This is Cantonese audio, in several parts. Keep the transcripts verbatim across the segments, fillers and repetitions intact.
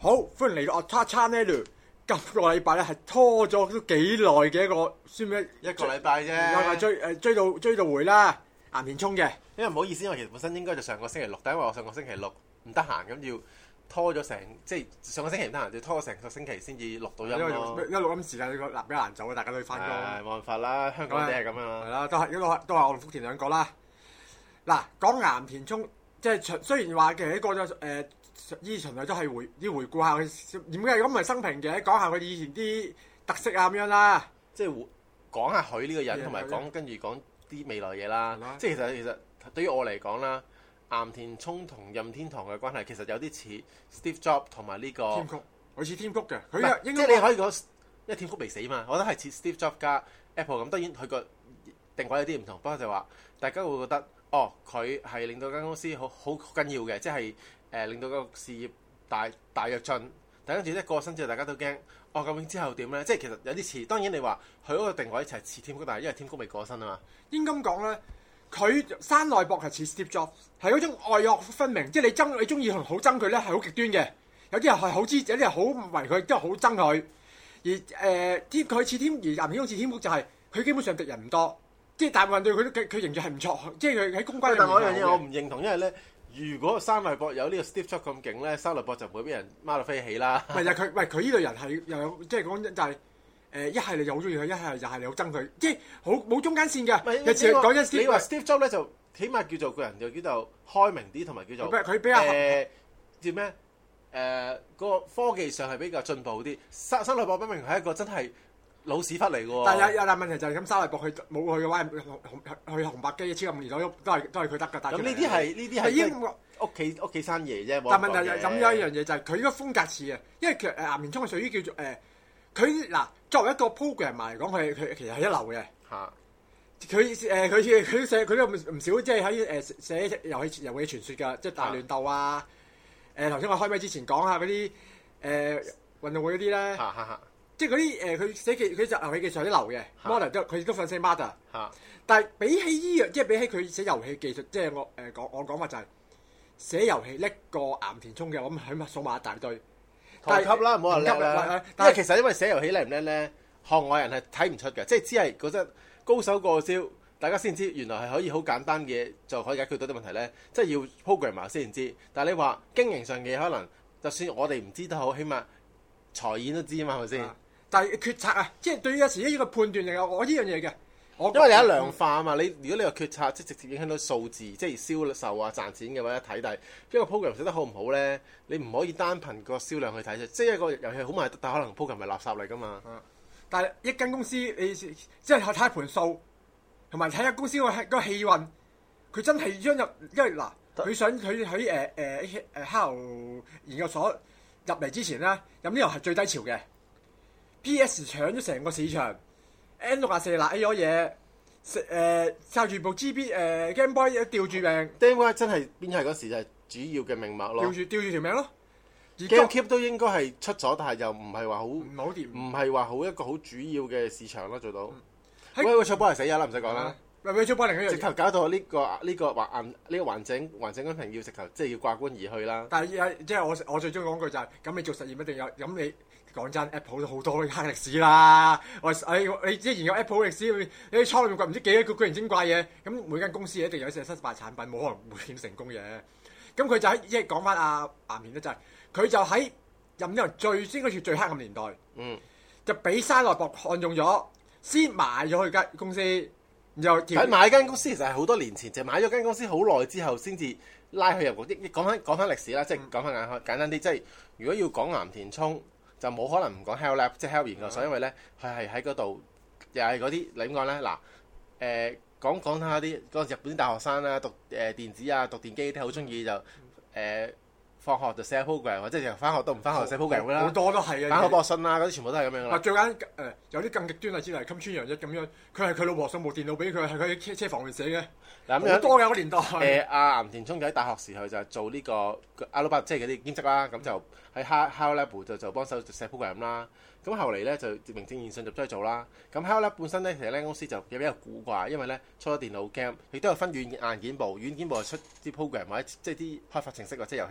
好，歡迎嚟到 Otak Channel。今個禮拜咧係拖咗都幾耐嘅一個，算咩？ 一個禮拜啫。 又係追誒追到追到回啦，岩田聰嘅。 因為唔好意思，因為其實本身應該就上個星期六，但因為我上個星期六唔得閒，咁要拖咗成即係上個星期唔得閒，要拖咗成個星期先至錄到音咯。 因為錄音時間嗱比較難做啊，大家都要翻工。 係冇辦法啦，香港地係咁樣啦。 係啦，都係一個都係我同福田兩個啦。嗱，講岩田聰，即係雖然話嘅一個咗誒。依循例都係回要回顧下佢點解咁唔係生平嘅，講下佢以前啲特色啊咁樣啦。 即係講下佢呢個人，同埋講跟住講啲未來嘢啦。即係其實其實對於我嚟講啦，岩田聰同任天堂嘅關係其實有啲似 Steve Jobs 同埋呢個。Tim Cook， 好似 Tim Cook嘅，佢即係你可以講，因為 Tim Cook 未死嘛，我覺得係似 Steve Jobs 加 Apple 咁。當然佢個定位有啲唔同，不過就話大家會覺得哦，佢係令到間公司好好緊要嘅，即係。誒、呃、令到個事業大大躍進，但跟住一過身之後，大家都驚，哦究竟之後點咧？即係其實有啲似，當然你話佢嗰個定位就係似Tim Cook，但係因為Tim Cook未過身啊嘛。應該咁講咧， 佢山內博係似 Steve Jobs，係嗰種愛惡分明，即係你憎你中意同好憎佢咧，係好極端嘅。有啲人係好支持，有啲人好唔為佢，都係好憎佢。而誒添佢似添，而岩田聰似Tim Cook就係、是、佢基本上敵人唔多，即係大部分對佢都佢形象係唔錯，即係佢喺公關。 但係我一樣嘢我唔認同，因為咧。如果山內博有呢個 Steve Jobs 咁勁咧，山內博就唔會俾人孖到飛起啦。 唔係啊，佢喂佢呢類人係又有即係講就係誒一係你又好中意佢，一係又係你好憎佢，即係好冇中間線㗎。有時講一你話 Steve Jobs 咧就起碼叫做個人就叫做開明啲，同埋叫做佢比較誒叫咩誒個科技上係比較進步啲。山山內博不明係一個真係老屎忽嚟嘅喎。 但係有有但問題就係咁，山內博佢冇佢嘅話，去紅白機超級年代都係都係佢得㗎。 咁呢啲係呢啲係英國屋企屋企生爺啫。 但問題就咁有一樣嘢就係佢呢個風格似啊，因為其實誒岩田聰係屬於叫做誒佢嗱作為一個 programmer 嚟講，佢佢其實係一流嘅。嚇！佢誒佢佢寫佢都唔少，即係喺誒寫遊戲遊戲傳說㗎，即係大亂鬥啊！誒頭先我開咪之前講下嗰啲誒運動會嗰啲咧。嚇嚇嚇！即係嗰啲誒，佢寫技佢就遊戲技術有啲流嘅 model 都佢都份寫 model，但係比起依樣，即係比起佢寫遊戲技術，即係我誒講我講法就係寫遊戲叻過岩田聰嘅，我諗起碼數碼一大堆。 同級啦，唔好話叻啦。因為其實因為寫遊戲叻唔叻咧，行外人係睇唔出嘅，即係只係嗰陣高手過招，大家先知原來係可以好簡單嘅嘢就可以解決到啲問題咧，即係要 programmer 先知。但係你話經營上嘅可能，就算我哋唔知都好，起碼財演都知啊嘛，係咪先？但係決策啊，即係對於有時呢個判斷嚟講，我呢樣嘢嘅，我因為你一量化啊嘛，你如果你話決策即係直接影響到數字，即係銷售啊賺錢嘅話一睇，但係一個 program 寫得好唔好咧，你唔可以單憑個銷量去睇啫。即係一個遊戲好賣，但係可能 program 係垃圾嚟㗎嘛。但係一間公司你即係睇下盤數，同埋睇下公司個個氣運，佢真係將入，因為嗱，佢想佢喺誒誒誒 Hello 研究所入嚟之前咧，咁呢度係最低潮嘅。P S 搶咗成個市場 ，N 六廿四嗱 A 咗嘢，誒靠住部 G B 誒、呃、Game Boy 吊住命 ，Game Boy 真係邊係嗰時就係主要嘅命脈咯。吊住吊住條命咯。GameCube 都應該係出咗，但係又唔係話好唔好掂，唔係話好一個好主要嘅市場咯，做到。嗯、喂喂，錯波係死咗啦，唔使講啦。喂喂，錯波另一樣直頭搞到呢、這個呢、這個環呢、這個環境環境安平要直頭即係要掛冠而去啦。但係即係我我最中意講句就係、是，咁你做實驗一定有咁你。講真 ，Apple 都好多黑歷史啦。我你你即係研究 Apple 歷史，你喺倉裏面掘唔知幾多個古靈精怪嘢。咁每間公司一定有隻失敗產品，冇可能每件成功嘅。咁佢就喺即係講翻阿岩田咧，就係佢就喺任天堂最應該叫最黑暗年代，嗯，就俾山內博看中咗，先買咗佢間公司。然後喺買間公司其實係好多年前，就買咗間公司好耐之後先至拉佢入局。啲講翻講翻歷史啦，即係講翻簡簡單啲，即係如果要講岩田聰。就冇可能唔講 Hell Lab，即係 Hell 研究所，因為咧佢係喺嗰度，又係嗰啲你點講咧？嗱，誒、呃、講講下啲嗰陣日本啲大學生啦，讀誒、呃、電子啊，讀電機啲好中意就誒、呃、放學就寫 program，或者就翻學都唔翻學寫 program 啦。好多都係啊，翻學博信啊，嗰啲全部都係咁樣啦。最緊誒有啲更極端例子嚟，金川洋一咁樣，佢係佢老婆送部電腦俾佢，係佢喺車車房度寫嘅。嗱咁樣好多嘅嗰年代。誒阿岩田聰就喺大學時候就係做呢個阿魯巴，即係嗰啲兼職啦，咁就。喺 Hello Lab 就就幫手寫 program 啦，咁後嚟咧就名正言順就出去做啦。咁 Hello Lab 本身咧其實呢間公司就比較古怪，因為咧出咗電腦 game，亦都有分軟硬件部，軟件部係出啲 program 或者即係啲開發程式或者遊戲啦。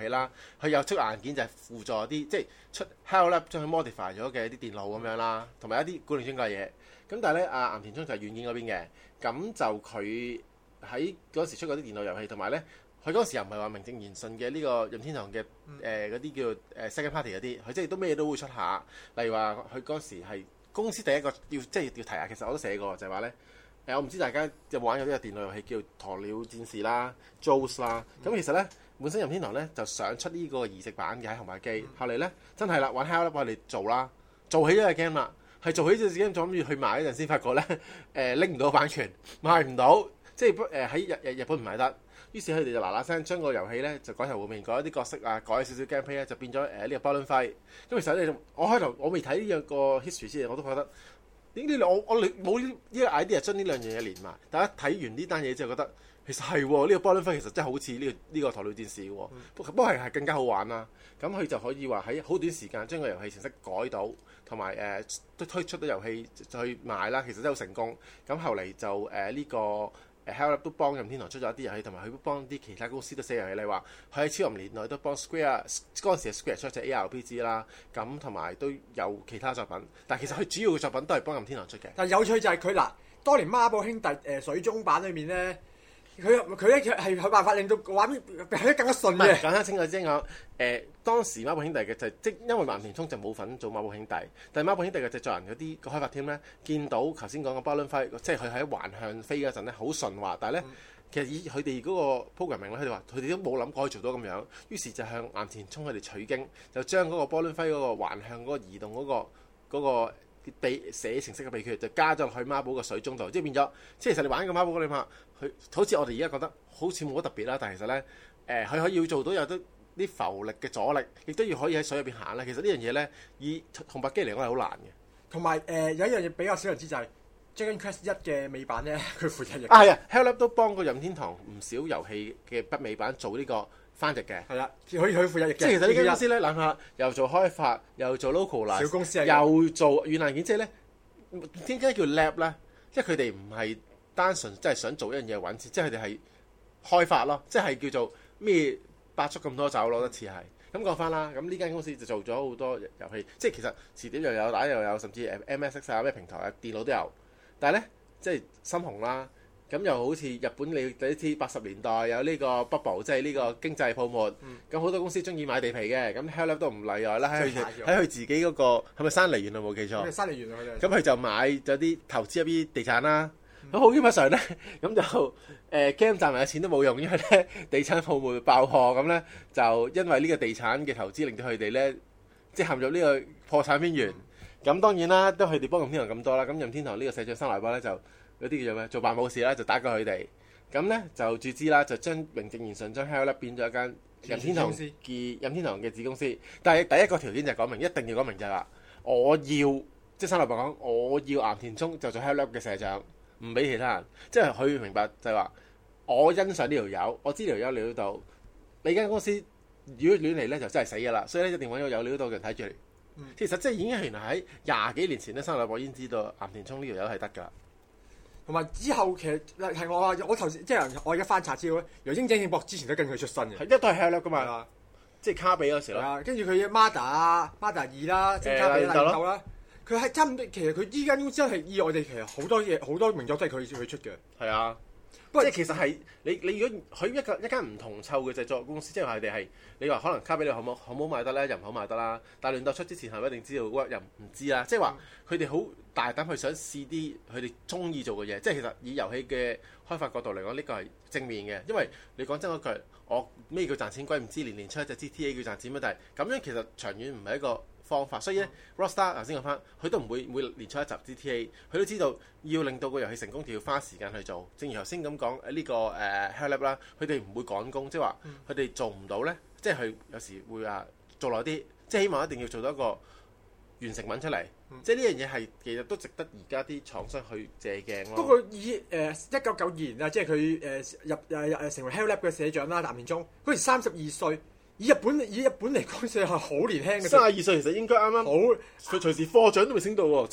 佢有出硬件就係輔助啲即係出 Hello Lab 將佢 modify 咗嘅啲電腦咁樣啦，同埋一啲古靈精怪嘢。咁但係咧，阿岩田聰就係軟件嗰邊嘅，咁就佢喺嗰時出嗰啲電腦遊戲，同埋咧佢嗰時又唔係話名正言順嘅呢個任天堂嘅誒嗰啲叫誒 second party 嗰啲，佢即係都咩都會出下。例如話佢嗰時係公司第一個要即係要提下，其實我都寫過就係話咧。誒，我唔知大家有冇玩有呢個電腦遊戲叫《鴕鳥戰士》啦、Jaws 啦。咁、嗯、其實咧，本身任天堂咧就想出呢個移植版嘅喺紅白機。嗯、後嚟咧真係啦，玩 Hello Lab 我哋做啦，做起咗隻 game 啦，係做起隻 game，仲諗住去賣嗰陣先發覺咧，誒拎唔到版權，賣唔到，即係誒喺日日日本唔賣得。於是佢哋就嗱嗱聲將個遊戲咧就改頭換面，改一啲角色啊，改少少 gameplay 咧，就變咗誒呢個 Balloon Fight。咁其實咧，我開頭我未睇呢樣個 history 之前，我都覺得。點呢？我我冇呢呢個 idea 將呢兩樣嘢連埋。大家睇完呢單嘢之後，覺得其實係喎，呢個 Balloon Fight其實真係好似呢個呢個鴕鳥戰士喎。不過係係更加好玩啦。咁佢就可以話喺好短時間將個遊戲程式改到，同埋誒都推出咗遊戲去賣啦。其實真係好成功。咁後嚟就誒呢、呃這個。誒 Hello Lab 都幫任天堂出咗一啲遊戲，同埋佢都幫啲其他公司都寫遊戲。你話佢喺超任年內都幫 Square 嗰陣時 Square 出隻 A R P G 啦，咁同埋都有其他作品。但係其實佢主要嘅作品都係幫任天堂出嘅。 但係有趣就係佢嗱，當年孖寶兄弟誒、呃、水中版裏面咧，佢佢咧係有辦法令到畫面變得更加順嘅。 講得清楚先講，誒、呃、當時孖寶兄弟嘅就係、即因為岩田聰就冇份做孖寶兄弟，但係孖寶兄弟嘅製作人嗰啲個開發 team 咧，見到頭先講嘅 Balloon Fight，即係佢喺橫向飛嗰陣咧好順滑，但係咧、嗯、其實以佢哋嗰個 programming 咧，佢哋話佢哋都冇諗過可以做到咁樣，於是就向岩田聰佢哋取經，就將嗰個 Balloon Fight 嗰個橫向嗰個移動嗰、嗰個嗰、嗰個秘寫程式嘅秘訣，就加咗落去孖寶個水中度，即係變咗，即係其實你玩個孖寶你嘛，佢好似我哋而家覺得好似冇乜特別啦，但係其實咧，誒、呃、佢可以要做到有得啲浮力嘅阻力，亦都要可以喺水入邊行咧。其實呢樣嘢咧，以紅白機嚟講係好難嘅。 同埋誒有一樣嘢比較少人知就係、是《Dragon Quest 一》嘅尾版咧，佢負責譯。 啊係啊 Hello Lab 都幫過任天堂唔少遊戲嘅北美版做呢個翻譯嘅。 係啦，可以可以負責譯嘅。 即係其實呢間公司咧，諗下又做開發，又做 localize， 小公司又做軟硬件，即係咧點解叫 lab 咧？即係佢哋唔係單純即係想做一樣嘢揾錢，即係佢哋係開發咯，即係叫做咩百足咁多爪咯，一次係。咁講翻啦，咁呢間公司就做咗好多遊戲，即係其實詞典又有，打又有，甚至誒 M S X 啊咩平台啊電腦都有。但係咧，即係深紅啦，咁又好似日本你第一次八十年代有呢個 bubble，即係呢個經濟泡沫。咁好、嗯、多公司中意買地皮嘅，咁 Hello Lab 都唔例外啦。喺喺佢自己嗰、那個係咪山梨園啊？冇記錯。 山梨園啊，佢哋。咁佢就買咗啲投資一啲地產啦。咁好基本上咧，咁就誒 game 賺埋嘅錢都冇用，因為咧地產泡沫爆破，咁咧就因為呢個地產嘅投資令到佢哋咧即係陷入呢個破產邊緣。咁、嗯、當然啦，都佢哋幫任天堂咁多啦。咁任天堂呢個社長三來波咧就有啲叫做咩做辦冇事啦，就打過佢哋。咁咧就注資啦，就將名正言順將 Hello Lab 變咗一間任天堂嘅任天堂嘅子公司。但係第一個條件就係講明，一定要講明就係話，我要即係三來波講，我要岩田聰就做 Hello Lab 嘅社長。唔俾其他人，即係佢明白就係話，我欣賞呢條友，我知條友料到，你間公司如果亂嚟咧就真係死㗎啦，所以咧一定揾個有料到嘅人睇住你。嗯、其實即係已經原來喺廿幾年前咧，三來波已經知道岩田聰呢條友係得㗎。 同埋之後其實係我話我頭先即係我而家翻查資料咧，由英井正博之前都跟佢出身嘅， 一都係 Hello Lab 㗎嘛，的即係卡比嗰時咯。 跟住佢嘅 Mada 啊 Mada 二啦，即係卡比爛透啦。佢係差唔多，其實佢依間公司真係意外地，其實好多嘢好多名作都係佢佢出嘅。係啊，不過即係其實係你你如果佢一個一間唔同湊嘅製作公司，即係話佢哋係你話可能卡比你好冇好冇賣得咧，又唔好賣得啦。但係亂鬥出之前係咪一定知道 work 又唔知啦。即係話佢哋好大膽去想試啲佢哋中意做嘅嘢。即係其實以遊戲嘅開發角度嚟講，呢個係正面嘅，因為你講真嗰句，我咩叫賺錢鬼唔知，年年出一隻 G T A 叫賺錢咩？但係咁樣其實長遠唔係一個方法，所以咧 Rockstar 頭先講翻，佢都唔會每年出一集 G T A， 佢都知道要令到個遊戲成功，就要花時間去做。正如頭先咁講，呢、這個誒 Hello Lab 啦，佢哋唔會趕工，即係話佢哋做唔到咧，即係佢有時會話做耐啲，即係希望一定要做到一個完成品出嚟。嗯、即係呢樣嘢係其實都值得而家啲廠商去借鏡咯。不過以誒一九九二年啊，即係佢誒入誒誒成為 Hello Lab 嘅社長啦，岩田聰嗰時三十二歲。以日本以日本嚟講，算係好年輕嘅。 三十二歲其實應該啱啱好，佢隨時課長都未升到喎，即係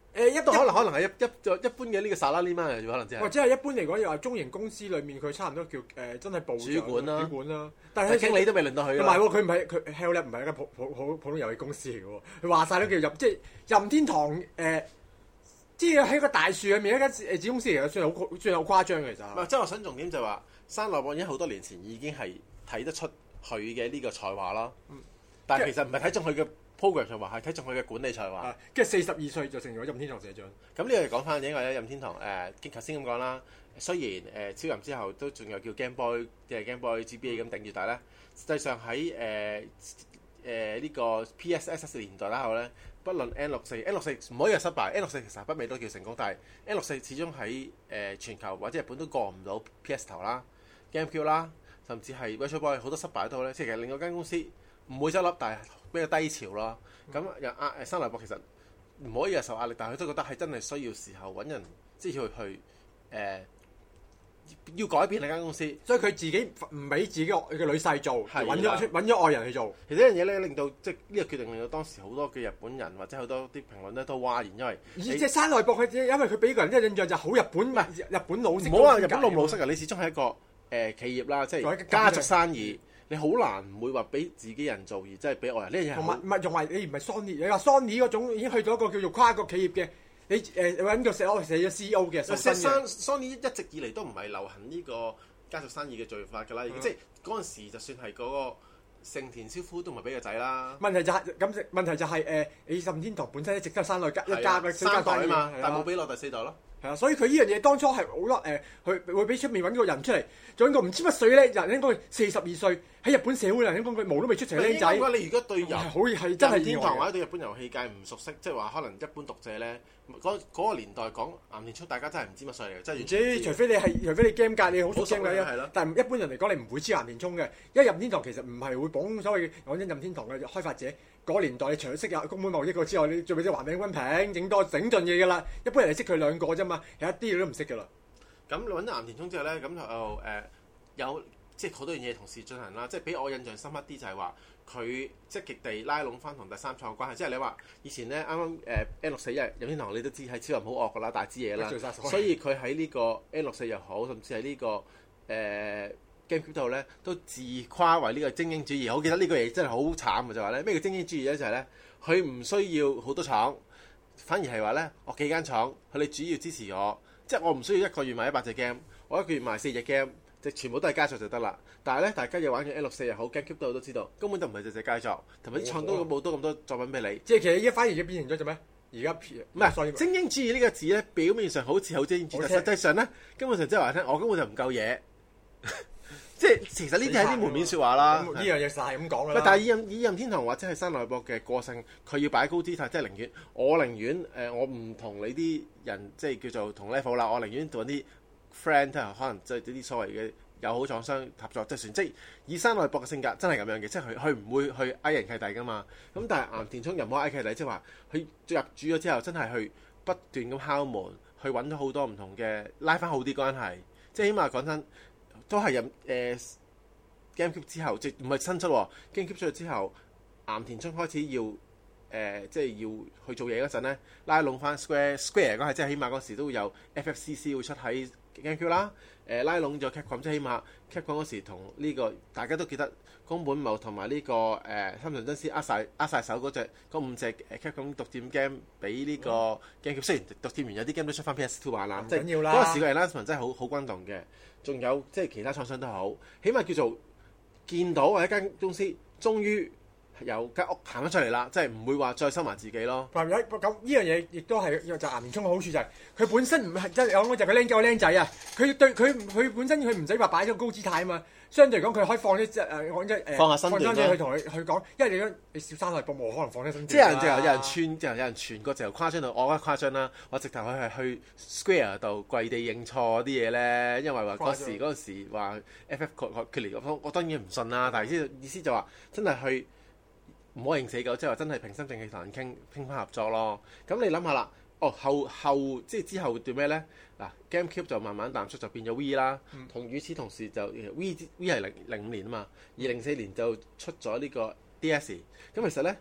誒一都可能可能係一一一般嘅呢個沙拉呢媽可能即係， 或者係一般嚟講，又話中型公司裏面佢差唔多叫誒、呃、真係部主管啦， 主管啦。但係經理都未輪到佢。 唔係喎，佢唔係佢 Hell 唔係一間普普普普通遊戲公司嚟嘅喎。佢話晒都叫任即係任天堂誒、呃，即係喺個大樹裏面一間誒子公司嚟嘅，算係好算係好誇張嘅其實。 唔係，即係我想重點就係話，山內博已經好多年前已經係睇得出佢嘅呢個才華啦。嗯、但係其實唔係睇中佢嘅 program 才華，係睇中佢嘅管理才華。 跟住四十二歲就成咗任天堂社長。 咁呢個講翻，因為咧任天堂誒，經頭先咁講啦。雖然誒、呃、超人之後都仲有叫 Game Boy 即係 Game Boy G B A 咁頂住，但係咧實際上喺誒誒呢個 P S S 年代啦後咧，不論 N 六四 N 六四唔可以係失敗 ，N 六四其實北美都叫成功，但係 N 六四始終喺誒、呃、全球或者日本都過唔到 P S 頭啦、GameCube 啦，甚至係 Virtual Boy 好多失敗都咧，即係其實另外間公司唔會執笠，但係比較低潮咯。咁又壓誒山內博其實唔可以係受壓力，但係佢都覺得係真係需要時候揾人即係去去誒。呃要改變呢間公司， 所以佢自己唔俾自己嘅女婿做，揾咗揾咗外人去做。 其實呢樣嘢咧，令到即係呢個決定令到當時好多嘅日本人或者好多啲評論咧都嘩然，因為即係山內博佢，因為佢俾個人嘅印象就好日本，唔係日本老式。 唔好話日本老唔老式啊！你始終係一個誒、呃、企業啦，即係家族生意，你好難唔會話俾自己人做而即係俾外人。呢樣嘢同埋唔係仲係你唔係 Sony，你話 Sony 嗰種已經去到一個叫做跨國企業嘅。你誒揾個寫我寫咗 C E O 嘅， 其實 Sony 一直以嚟都唔係流行呢個家族生意嘅做法㗎啦，嗯、即係嗰陣時就算係嗰個盛田昭夫都唔係俾個仔啦。 問題就係、是、咁，問題就係、是、誒，你任天堂本身一直都係山內一家嘅三代啊嘛，但係冇俾落第四代咯。 係啊，所以佢呢樣嘢當初係好多誒，佢會俾出面揾個人出嚟，仲有個唔知乜水咧，人應該四十二歲喺日本社會人應該佢毛都未出齊嘅僆仔。 應該你如果對遊好係真係任天堂或者對日本遊戲界唔熟悉，即係話可能一般讀者咧，嗰、嗰個年代講岩田聰，大家真係唔知乜水嚟嘅，真係唔知。 除非你係除非你 game 界你好熟 game 嘅，但係一般人嚟講你唔會知岩田聰嘅，因為任天堂其實唔係會綁所謂講真任天堂嘅開發者。嗰個年代，你除咗識有宮本茂一個之外，你最尾即係橫濱均平，整多整盡嘢㗎啦。一般人係識佢兩個啫嘛，有一啲你都唔識㗎啦。 咁揾咗岩田聰之後咧，咁就誒、呃、有即係好多樣嘢同時進行啦。即係俾我印象深刻啲就係話佢積極地拉攏翻同第三創嘅關係。即係你話以前咧啱啱誒 N 六四，因為任天堂你都知係超人好惡㗎啦，大支嘢啦，所以佢喺呢個 N 六四又好，甚至係呢、這個誒。呃GameCube 度咧都自誇為呢個精英主義，我記得呢個嘢真係好慘嘅就話咧咩叫精英主義咧就係、是、咧佢唔需要好多廠，反而係話咧我幾間廠佢哋主要支持我，即係我唔需要一個月賣一百隻 game，我一個月賣四隻 game，即全部都係佳作就得啦。但係咧大家又玩嘅 N 六四又好 GameCube 度都知道根本就唔係隻隻佳作，同埋啲廠都冇多咁多作品俾你。 即係其實而家反而而變成咗做咩？而家唔係精英主義呢個字咧，表面上好似好精英主義，但實際上咧根本上即係話聽我根本就唔夠嘢。即係其實呢啲係啲門面説話啦， 呢樣嘢就係咁講㗎啦。 但係以任以任天堂或者係山內博嘅個性，佢要擺高姿態，即係寧願我寧願誒、呃、我唔同你啲人即係叫做同 level 啦，我寧願同啲 friend 可能即係啲所謂嘅友好廠商合作，即係算即係以山內博嘅性格真係咁樣嘅，即係佢佢唔會去嗌人契弟㗎嘛。咁但係岩田聰又唔好嗌契弟，即係話佢入主咗之後，真係去不斷咁敲門，去揾咗好多唔同嘅拉翻好啲關係，即係起碼講真。都係任誒 GameCube 之後，即唔係新出喎。GameCube 出咗之後，岩田聰開始要誒、呃，即係要去做嘢嗰陣咧，拉攏翻 Square Square 嗰係，即係起碼嗰時都會有 F F C C 會出喺 GameCube 啦。誒、呃、拉攏咗 Capcom，即係起碼 Capcom 嗰時同呢、這個大家都記得宮本茂同埋呢個誒三上真司握晒握曬手嗰隻嗰五隻誒 Capcom 獨佔 game 俾呢個 GameCube。雖然獨佔完有啲 game 都出翻 P S Two 玩啦，即係嗰個時個 announcement 真係好好轟動嘅。仲有即係其他廠商都好，起碼叫做見到或者間公司終於由間屋行咗出嚟啦，即係唔會話再收埋自己咯。咁呢樣嘢亦都係就岩田聰嘅好處就係、是、佢本身唔係即係我就係個僆仔個僆仔啊！佢對佢佢本身佢唔使話擺咗高姿態啊嘛。相對嚟講，佢可以放啲即係我即係放下身段去同佢去講，因為你你小山內博冇可能放啲身段。 即係有人有人串，即係有人傳過就誇張到我覺得誇張啦！我直頭佢係去 Square 度跪地認錯嗰啲嘢咧，因為話嗰時嗰陣時話 F F 決決離咁，我當然唔信啦。但係意思意思就話真係去唔好認死狗，即係話真係平心靜氣同人傾傾翻合作咯。咁你諗下啦。哦，後後即係之後對咩咧？嗱 ，GameCube 就慢慢淡出，就變咗 Wii 啦。同與此同時就 Wii Wii 係零零五年啊嘛，二零四年就出咗呢個 D S。咁其實咧，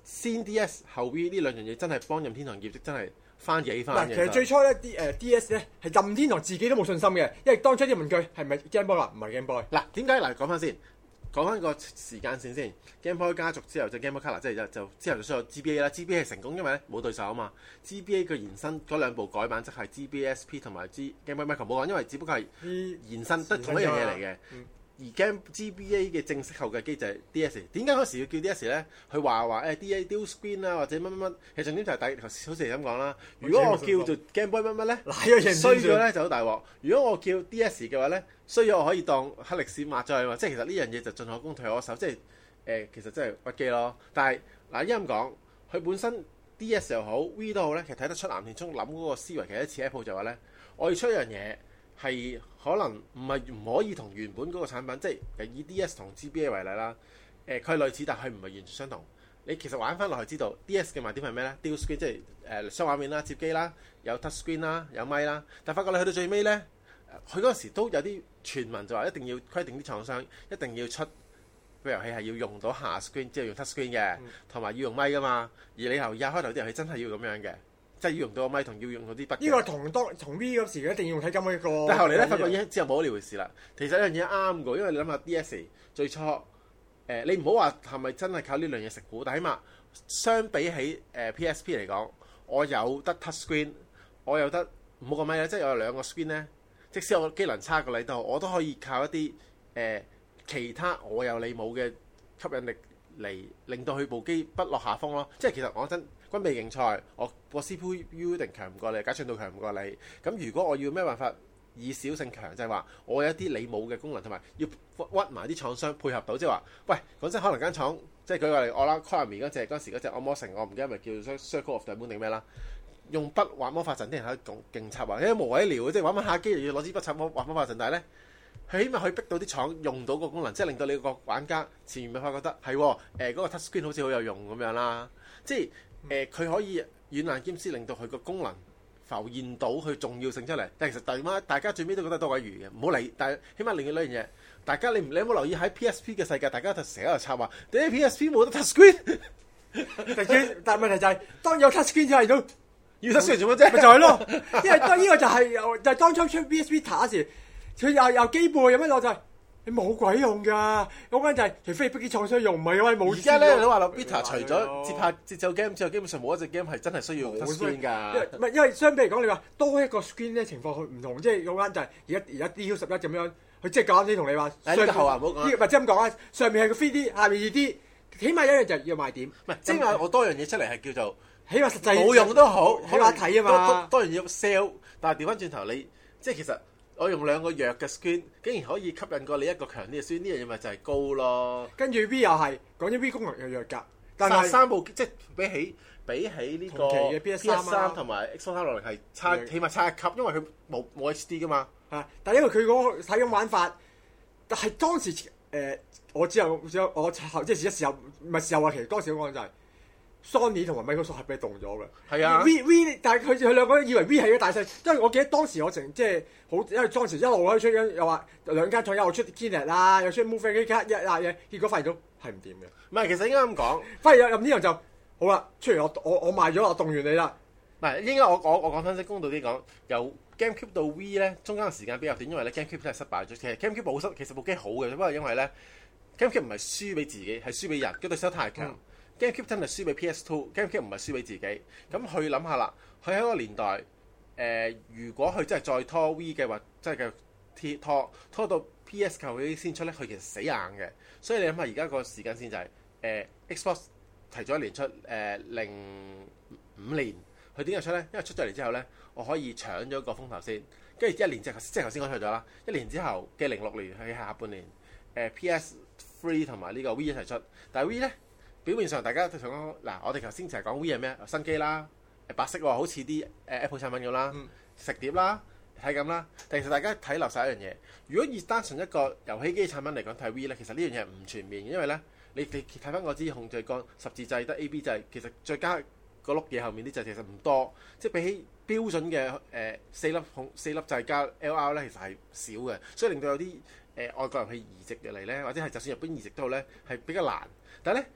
先 D S 後 V 呢兩樣嘢真係幫任天堂業績真係翻幾翻嘅。 嗱，其實最初咧啲誒 D S 咧係任天堂自己都冇信心嘅，因為當初啲問佢係咪 Game Boy 啦，唔係 Game Boy。 嗱，點解嗱講翻先？講翻個時間線先 ，Game Boy 家族之後就 Game Boy Color，即係就就之後就需要 G B A 啦。G B A 係成功，因為咧冇對手啊嘛。G B A 嘅延伸嗰兩部改版即係 G B A S P 同埋 G Game Boy Micro 冇講，因為只不過係延伸得同一樣嘢嚟嘅。嗯、而 Game G B A 嘅正式後繼機就係 D S。點解嗰時要叫 D S 咧？佢話話誒 D A Dual Screen 啦，或者乜乜乜。其實重點就係第好似你咁講啦。如果我叫做 Game Boy 乜乜咧，衰咗咧就好大鑊。如果我叫 D S 嘅話咧，衰咗我可以當黑歷史抹咗佢嘛。即係其實呢樣嘢就進可攻退可守，即係誒、呃、其實真係屈機咯。但係嗱，依咁講，佢本身 D S 又好 V 都好咧，其實睇得出岩田聰諗嗰個思維其實一似 Apple 就話咧，我要出一樣嘢係可能唔係唔可以同原本嗰個產品，即係以 D S 同 G B A 為例啦。誒、呃，佢係類似，但係唔係完全相同。你其實玩翻落去知道 D S 嘅賣點係咩咧 ？Dual Screen 即係誒雙畫面啦、接機啦、有 Touch Screen 啦、有咪啦。但發覺你去到最尾咧，佢嗰陣時都有啲傳聞就話一定要規定啲廠商一定要出個遊戲係要用到下 screen， 即係用 touch screen 嘅，同埋、嗯、要用咪噶嘛。而你頭一開頭啲遊戲真係要咁樣嘅，即係要用到個咪同要用到啲筆。呢個同當同 V 嗰時一定要用睇咁一個。但係後嚟咧發覺已經之後冇呢回事啦。其實呢樣嘢啱嘅，因為你諗下 D S 最初誒、呃，你唔好話係咪真係靠呢樣嘢食股，但起碼相比起誒、呃、P S P 嚟講，我有得 touch screen， 我有得冇個咪咧，即係我有兩個 screen 咧。即使我機能差過你都好，我都可以靠一啲誒、呃、其他我有你冇嘅吸引力嚟令到佢部機不落下風咯。即係其實講真，軍備競賽，我個 C P U 一定強唔過你，解像度強唔過你。咁如果我要咩辦法以小勝強，就係、是、話我有一啲你冇嘅功能，同埋要屈埋啲廠商配合到，即係話，喂，講真，可能間廠即係舉個例，我啦 Konami 嗰隻嗰時嗰隻惡魔城，我唔記得係咪叫 Circle of the Moon 定咩啦？用筆畫魔法陣，啲人喺度勁插啊！因為無謂聊嘅，即係玩玩下機又要攞支筆插魔畫魔法陣，但係咧，佢起碼可以逼到啲廠用到個功能，即係令到你個玩家前面咪發覺得係誒嗰個 touch screen 好似好有用咁樣啦。即係誒佢可以軟硬兼施，令到佢個功能浮現到佢重要性出嚟。但係其實大媽大家最尾都覺得多鬼餘嘅，唔好理。但係起碼另外兩樣嘢，大家你你有冇留意喺 P S P 嘅世界，大家就成日喺度插話點解 P S P 冇得 touch screen？ 但係問題就係、是、當有 touch screen 之後都。要 touch screen 做乜啫？咪就係咯，因為當呢個就係、是、就係、是、當初出 P S Vita 時，佢又又機背有乜攞就係你冇鬼用㗎。嗰間就係、是、除非逼啲廠商用，唔係嘅話冇。而家咧你話啦 Vita 除咗節拍節奏 game 之後，基本上冇一隻 game 係真係需要 touch screen 㗎。唔係因為相比嚟講，你話多一個 screen 咧情況佢唔同，即係嗰間就係而家而家 D Q 十一咁樣，佢即係講啱先同你話。誒呢個後話唔好講。呢個唔係即係咁講啊，上面係個 three D， 下面二 D， 起碼有一樣就係要賣點。唔係即係話我多樣嘢出嚟係叫做。起碼實際冇用都好，起碼睇啊嘛。當然要 sell， 但係調翻轉頭你，即係其實我用兩個弱嘅 screen， 竟然可以吸引過你一個強啲嘅 screen， 呢樣嘢咪就係高咯。跟住 V 又係講咗 V 功能又弱㗎，但係三部即係比起比起呢個 P S 三同埋 Xbox 三六零係差，起碼差一級，因為佢冇冇 H D 㗎嘛。係，但係因為佢嗰個睇咁玩法，但係當時誒、呃、我之後之後我即係時一時候唔係時候話，其實當時講就係、是。Sony 同埋 Microsoft 係俾動咗嘅，係啊 V V， 但係佢佢兩個以為 V 係一個大細，因為我記得當時我成即係好，因為當時一路可以出緊，又話兩間廠一路出 Kinect 啦，又出 Movie 卡一啊嘢，結果發現到係唔掂嘅。唔係，其實應該咁講，反而有任天堂就好啦，出嚟我我我賣咗，我動完你啦。唔係應該我我我講翻先公道啲講，由 GameCube 到 V 咧，中間嘅時間比較短，因為咧 GameCube 真係失敗咗。其實 GameCube 冇失，其實部機好嘅，不過因為咧 GameCube 唔係輸俾自己，係輸俾人，佢對手太強。嗯GameCube 真係輸俾 P S 二 GameCube 唔係輸俾自己。咁佢諗下啦，佢喺嗰個年代，誒、呃，如果佢真係再拖 V 嘅話，真係嘅拖拖到 P S 球機先出咧，佢其實死硬嘅。所以你諗下，而家個時間線就係、是、誒、呃、Xbox 提咗一年出，誒零五年，佢點解出咧？因為出咗嚟之後咧，我可以搶咗個風頭先，跟住一年之後，即係頭先講錯咗啦。一年之後嘅零六年係下半年，誒、呃、P S 三同埋呢個 V 一齊出，但係 V 咧。表面上大家都想講嗱，我哋頭先就係講 V 係咩？新機啦，白色喎，好似啲誒 Apple 產品咁啦，嗯、食碟啦，睇咁啦。但其實大家睇漏晒一樣嘢，如果以單純一個遊戲機產品嚟講睇 V 咧，其實呢樣嘢係唔全面嘅，因為咧你你睇翻嗰支控制桿十字掣得 A B 掣，其實再加個碌嘢後面啲掣其實唔多，即係比起標準嘅誒四粒控四粒掣加 L R 咧，其實係少嘅，所以令到有啲誒、呃、外國人去移植入嚟咧，或者係就算日本移植都好咧，係比較難。但係咧。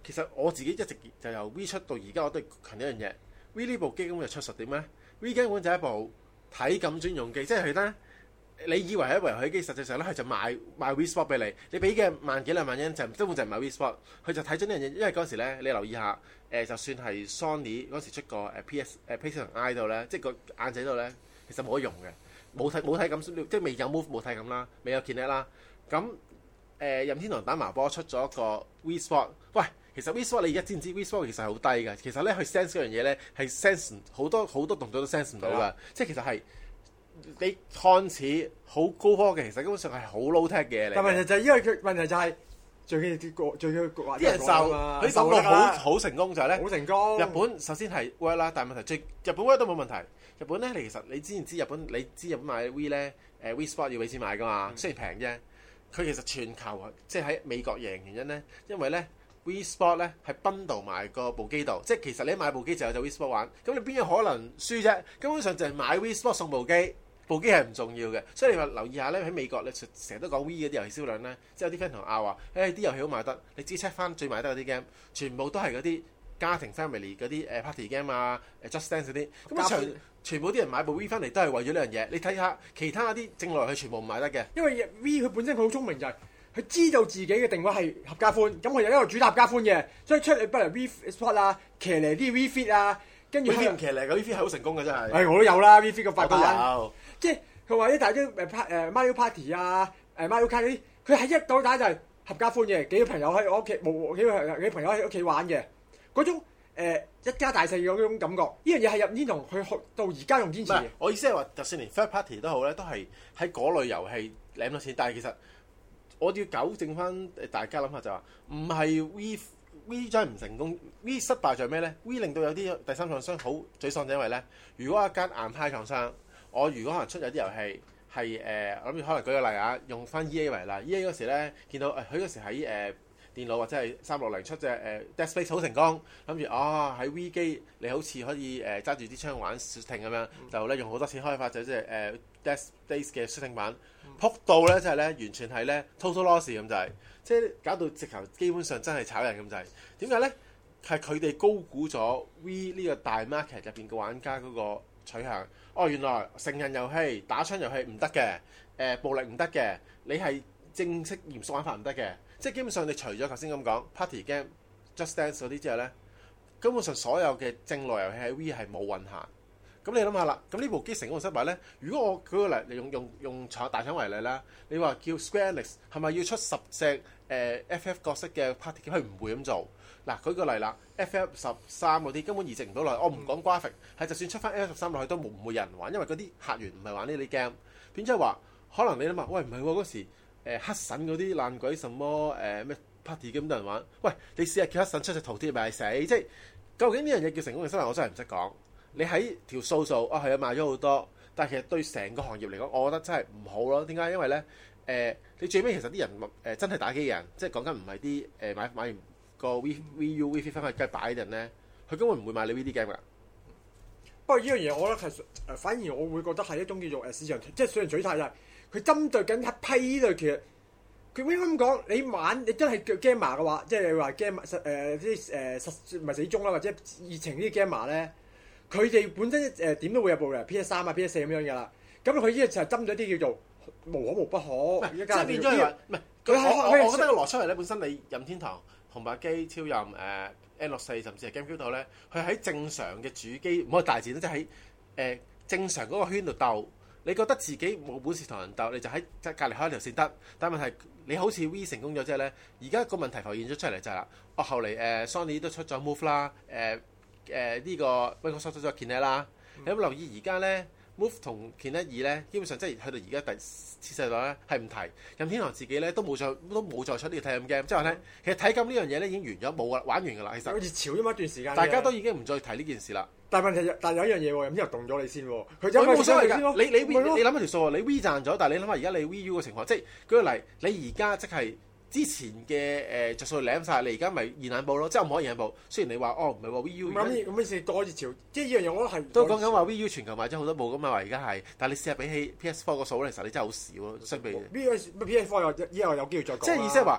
其實我自己一直就由 V 出到而家，我都係強調一樣嘢。V 呢部機根本就出實點咧 ？V 根本就係一部體感專用機，即係佢咧，你以為係一部遊戲機，實際上咧佢就賣賣 Wii Sport 俾你，你俾嘅萬幾兩萬蚊就根本就唔係 Wii Sport，佢就睇咗呢樣嘢。因為嗰時咧，你留意下，誒、呃、就算係 Sony 嗰時出個誒 P S 誒 PlayStation I 度咧，即係個眼仔度咧，其實冇得用嘅，冇睇冇睇感，即係未有 Move 冇睇感啦，未有 Kinect 啦。咁誒、呃、任天堂打麻波出咗個 Wii Sport，喂，其實 Wii Sport 你而家知唔知 Wii Sport 其實係好低嘅？其實咧佢 sense 嗰樣嘢咧係 sense 好多好多動作都 sense 唔到㗎，的即係其實係。你看似好高科技，其實根本上係好 low tech 嘅嚟。 但問題就係因為佢問題就係最緊要啲個最緊要啲人受佢受到好好成功就係咧， 好成功。 日本首先係 work 啦，但係問題最日本 work 都冇問題。日本咧，你其實你知唔知日本？你知日本買 V 咧？誒 V Sport 要俾錢買㗎嘛？嗯、雖然平啫，佢其實全球即係喺美國贏原因咧，因為咧 V Sport 咧係 bundle 埋個部機度，即係其實你買部機就有隻 V Sport 玩，咁你邊有可能輸啫？根本上就係買 V Sport 送部機。部機係唔重要嘅，所以你話留意下咧，喺美國咧成日都講 V 嗰啲遊戲銷量咧，即係有啲 friend 同我拗話，誒啲遊戲好賣得，你只 check 翻最賣得嗰啲 game，全部都係嗰啲家庭 family 嗰啲誒 party game 啊，誒 Just Dance 嗰啲，咁全全部啲人買部 V 翻嚟都係為咗呢樣嘢。你睇下其他嗰啲正來佢全部唔賣得嘅， 因為 V 佢本身佢好聰明就係、是、佢知道自己嘅定位係合家歡，咁佢就一路主打合家歡嘅，所以出嚟不如 V Sport 啊，騎呢啲 V Fit 啊，跟住 V Fit 唔騎呢嘅 V Fit 係好成功嘅真係。 誒、哎、我都有啦 V Fit 個發都有。 即係佢話啲大啲誒 part 誒 Mario Party 啊，誒 Mario Kart 嗰啲，佢係一到打就係合家歡嘅，幾個朋友喺我屋企冇幾個幾個朋友喺屋企玩嘅嗰種、呃、一家大細嘅嗰種感覺。呢樣嘢係任天堂佢學到而家仲堅持嘅。 我意思係話，就算連 third party 都好咧，都係喺嗰類遊戲攬到錢。但係其實我要糾正翻大家諗下就話，唔係 V V 真係唔成功 ，V 失敗在咩咧 ？V 令到有啲第三廠商好沮喪，就因為咧，如果一間硬派廠商。我如果可能出有啲遊戲係誒，諗住可能舉個例啊，用翻 E A 為例 ，E A 嗰時咧見到誒，佢嗰時喺誒、呃、電腦或者係三六零出隻誒、呃、Dead Space 好成功，諗住啊喺 V 機你好似可以誒揸住啲槍玩 shooting 咁樣，嗯、就咧用好多錢開發咗隻誒 Dead Space 嘅 shooting 版，撲、嗯、到咧即係咧完全係咧 total loss 咁就係、是，即係搞到直頭基本上真係炒人咁就係、是。點解咧？係佢哋高估咗 V 呢個大 market 入邊嘅玩家嗰個取向。哦，原來成人遊戲打槍遊戲唔得嘅，誒、呃、暴力唔得嘅，你係正式嚴肅玩法唔得嘅，即係基本上你除咗頭先咁講 party game、Just Dance 嗰啲之後咧，根本上所有嘅正路遊戲喺 V 係冇運行。咁你諗下啦，咁呢部機成功失敗咧？如果我舉個例，你用用用廠大廠為例啦，你話叫 Square Enix 係咪要出十隻誒、呃、F F 角色嘅 party game？佢唔會咁做。嗱，舉個例啦 ，F F 十三嗰啲根本移植唔到落去。我唔講 graphic，係就算出翻 F F 十三落去都冇唔會有人玩，因為嗰啲客源唔係玩呢啲 game。變咗話，可能你諗下，喂唔係喎嗰時、呃、黑神嗰啲爛鬼什麼誒咩、呃、party game 咁多人玩？喂，你試下叫黑神出隻圖貼咪係死？即係究竟呢樣嘢叫成功定失敗？我真係唔識講。你喺條數數啊係啊賣咗好多，但係其實對成個行業嚟講，我覺得真係唔好咯。點解？因為咧誒、呃，你最尾其實啲人誒、呃、真係打機嘅人，即係講緊唔係啲誒買買完個 V V U V Fit 翻去雞擺嘅人咧，佢根本唔會買你 V D game 㗎。 不過呢樣嘢，我覺得係誒，反而我會覺得係一種叫做誒市場，即係市場取態就係佢針對緊一批呢類其實。佢應該咁講，你玩你真係叫 gamer 嘅話，即係話 gamer 實誒啲誒實唔係死忠啦，或者熱情啲 gamer 咧。佢哋本身誒點、呃、都會有部嘅 P S 三啊 P S 四咁樣㗎啦，咁佢呢個就係針咗啲叫做無可無不可，即係變咗係話唔係佢我我覺得個邏輯出嚟咧，本身你任天堂、紅白機、超任誒、呃、N 六四甚至係 GameCube 度咧，佢喺正常嘅主機唔可以大戰，即係喺誒正常嗰個圈度鬥。你覺得自己冇本事同人鬥，你就喺隔離開一條線得。但係問題你好似 V 成功咗之後咧，而家個問題浮現咗出嚟就係、是、啦，哦後嚟誒、呃、Sony 都出咗 Move 啦，誒、呃。誒呢、呃這個 Microsoft 出咗 Kinect 啦，嗯、你有冇留意而家咧 Move 同 Kinect 二咧，基本上即係去到而家第次世代咧係唔提。任天堂自己咧都冇再都冇再出呢個體感 game，即係話咧其實體感呢樣嘢咧已經完咗冇啦，玩完㗎啦。其實熱潮啫嘛，一段時間大家都已經唔再提呢件事啦。 但係問題，但係有一樣嘢喎，任天堂動咗你先喎，佢冇冇所謂㗎。你你 V 你你諗下條數啊，你 V 賺咗，但係你諗下而家你 V U 嘅情況，即係舉個例，你而家即係。之前嘅誒著數攬晒，你而家咪現眼報咯，即係唔可以現眼報。雖然你話哦唔係喎 V U， 咁咁咁先多熱潮，即係呢樣嘢我覺得係都講緊話 V U 全球賣咗好多部噶嘛，話而家係，但係你試下比起 P S Four 個數咧，其實你真係好少咯，相比。 V U P S Four 又以後有機會再講。 即係意思係話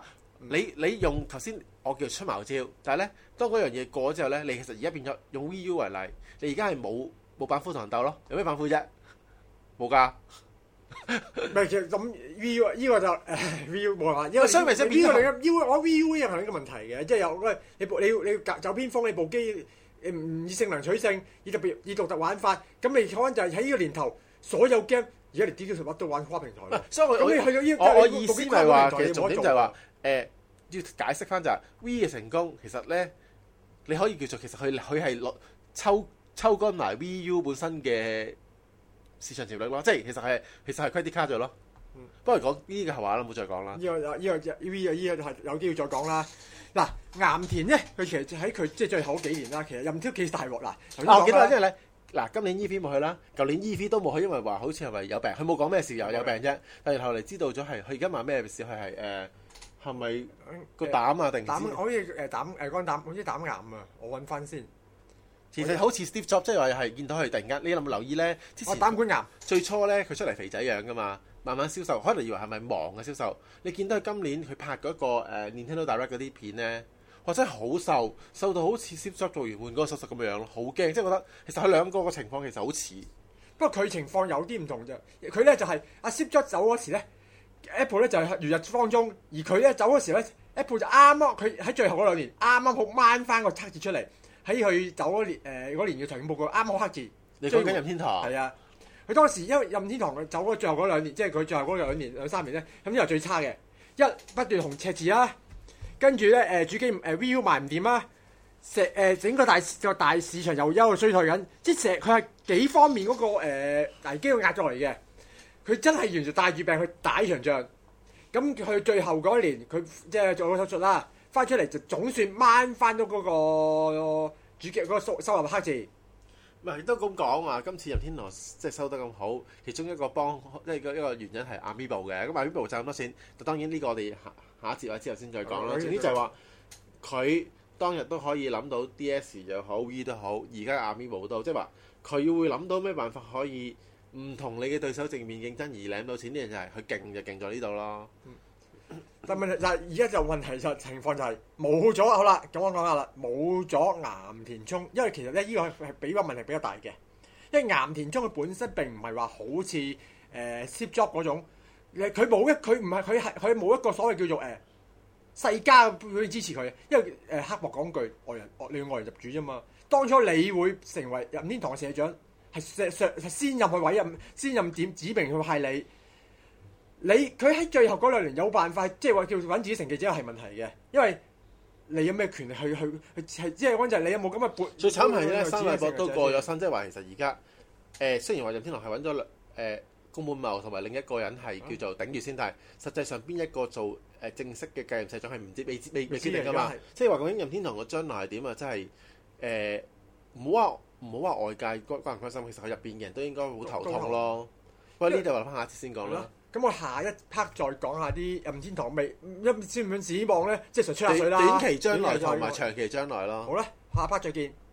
你你用頭先我叫出茅招，但係咧當嗰樣嘢過咗之後咧，你其實而家變咗用 V U 為例，你而家係冇冇板斧同人鬥咯，有咩板斧啫？冇㗎。 唔係其實咁 V U 依個就誒 V U 冇話，因為所以咪即係 V U 另一 U 我 V U 一樣係呢個問題嘅，即係有喂你部你要你要走邊鋒，你部機唔以性能取勝，以特別以獨特玩法，咁你可能就係喺呢個年頭所有 game 而家連 D Q 十乜都玩跨平台啦。 所以我咁你去到呢我我意思咪話其實重點就係話誒要解釋翻就係 V 嘅成功，其實咧你可以叫做其實佢佢係落抽抽乾埋 V U 本身嘅市場潛力咯，即係其實係其實係 credit card 咗咯。嗯、不過講呢個係話啦，唔好再講啦。 呢、這個呢、這個 V 啊，呢個係有機會再講啦。嗱，岩田咧，佢其實喺佢即係最後幾年啦，其實任挑幾大鑊啦。 啊，我記得因為咧，嗱今年 E V 冇去啦，舊年 E V 都冇去，因為話好似係咪有病？佢冇講咩事，又有病啫。但係後嚟知道咗係，佢而家話咩事？佢係誒係咪個膽啊？定膽好似誒膽誒肝膽，好似膽癌啊！我揾翻先。 其實好似 Steve Jobs，即係話係見到佢突然間，你有冇留意咧？之前膽管癌最初咧，佢出嚟肥仔樣噶嘛，慢慢銷售，可能以為係咪忙嘅銷售？你見到佢今年佢拍嗰、那個誒、呃、Nintendo Direct 嗰啲片咧，哇真係好瘦，瘦到好似 Steve Jobs 做完換嗰個手術咁樣咯，好驚！即係覺得其實佢兩個嘅情況其實好似， 不過佢情況有啲唔同啫。佢咧就係、是、阿 Steve Jobs 走嗰時咧 ，Apple 咧就係、是、如日方中，而佢咧走嗰時咧 ，Apple 就啱啱佢喺最後嗰兩年啱啱好掹翻個測字出嚟。喺佢走嗰年誒嗰年嘅財政報告啱好黑字， 你講緊任天堂係啊！佢當時因為任天堂佢走嗰最後嗰兩年，即係佢最後嗰兩年兩三年咧，咁呢個最差嘅，一不斷紅赤字啦，跟住咧誒主機誒 V U 賣唔掂啦，石誒、呃、整個大個大市場又一路衰退緊，即係佢係幾方面嗰、那個誒、呃、危機嘅壓咗嚟嘅，佢真係完全帶住病去打呢場仗，咁佢最後嗰一年佢即係做咗手術啦。翻出嚟就總算掹翻到嗰個主機嗰個收收入黑字。 唔係都咁講啊！今次任天堂即係收得咁好，其中一個幫即係一個一個原因係 Amiibo 嘅。咁 Amiibo 賺咁多錢，當然呢個我哋下下一節或者之後先再講啦。總之就係話佢當日都可以諗到 D S 又好 V 都好，而家 Amiibo 都即係話佢會諗到咩辦法可以唔同你嘅對手正面競爭而領到錢，呢樣就係佢勁就勁在呢度咯。嗯但問題就係而家就問題就情況就係冇咗好啦，咁我講下啦，冇咗岩田聰，因為其實咧呢個係比個問題比較大嘅，因為岩田聰佢本身並唔係話好似誒 Steve Jobs 嗰種，佢冇一佢唔係佢係佢冇一個所謂叫做誒、呃、世家會支持佢，因為誒、呃、刻薄講句外人你要外人入主啫嘛，當初你會成為任天堂嘅社長係上係先任去委任，先任點指明去派你。你佢喺最後嗰兩年有辦法，即係話叫揾自己成記者係問題嘅，因為你有咩權力去去去係即係講就係你有冇咁嘅撥？ 最慘係咧，山內博都過咗身，即係話其實而家誒雖然話任天堂係揾咗兩誒宮本茂同埋另一個人係叫做頂住先，但係實際上邊一個做誒、呃、正式嘅繼任社長係唔知未未未決定㗎嘛？即係話究竟任天堂個將來係點啊？真係誒唔好話唔好話外界關關唔關心，其實佢入邊嘅人都應該好頭痛咯。不過呢度留翻下一次先講啦。 咁我下一 part 再講下啲任天堂未一算唔算指望咧，即係純吹下水啦。 短期將來同埋長期將來咯。 好啦，下一 part 再見。